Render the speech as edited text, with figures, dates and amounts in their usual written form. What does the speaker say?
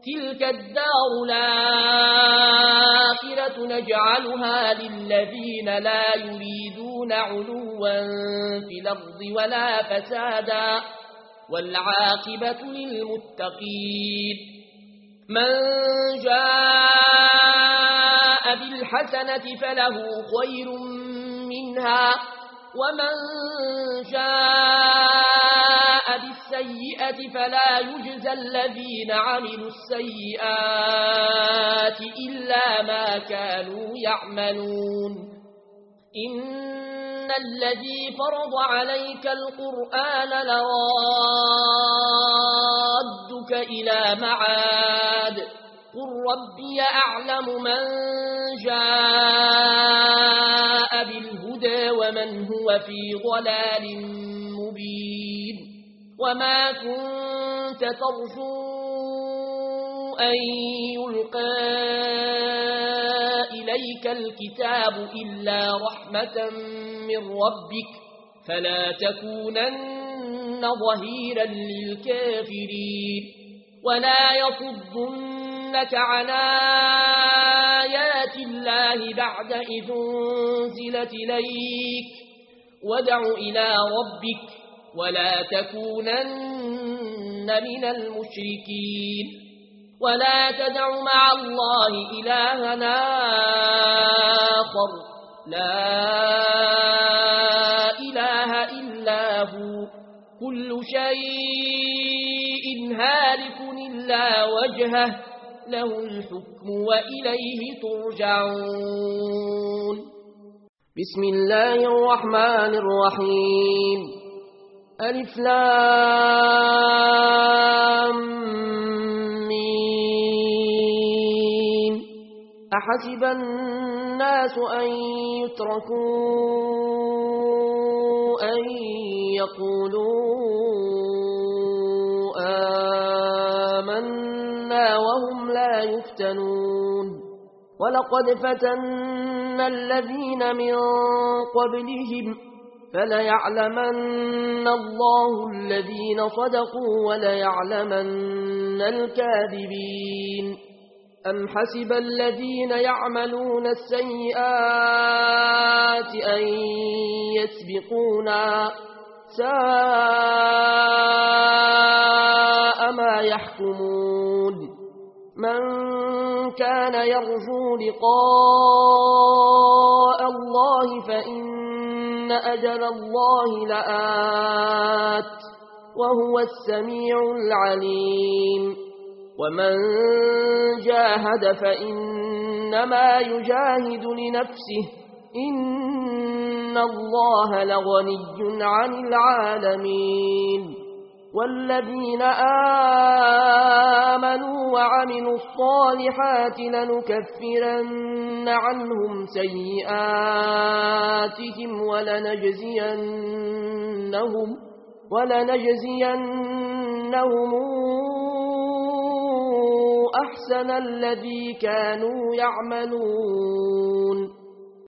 تلك الدار الآخرة نجعلها للذين لا يريدون علوا في الأرض ولا فسادا والعاقبة للمتقين من جاء بالحسنة فله خير منها ومن جاء بالسيئة فلا يجزى الذين عملوا السيئات إلا ما كانوا يعملون إن الذي فرض عليك القرآن لرادك إلى معاد قل ربي أعلم من جاء بالهدى ومن هو في ضلال مبين وما كنت ترجو أن يلقى إليك الكتاب إلا رحمة من ربك فلا تكونن ظهيرا للكافرين ولا يصدنك عن آيات الله بعد إذ أنزلت إليك وادع إلى ربك ولا تكونن من المشركين ولا تدع مع الله إلها آخر لا إله إلا هو كل شيء هالك إلا وجهه له الحكم وإليه ترجعون بسم الله الرحمن الرحيم ألف لام ميم أحسب الناس أن يتركوا أن يقولوا آمنا وهم لا يفتنون ولقد فتنا الذين من قبلهم فليعلمن الله الذين صدقوا وليعلمن الكاذبين أم حسب الذين يعملون السيئات أن يسبقونا ساء ما يحكمون من كان يرجو لقاء الله فإن أجل الله لآت وهو السميع العليم ومن جاهد فإنما يجاهد لنفسه إن الله لغني عن العالمين والذين آمنوا وعملوا الصالحات لنكفرن عنهم سيئاتهم ولنجزينهم أحسن الذي كانوا يعملون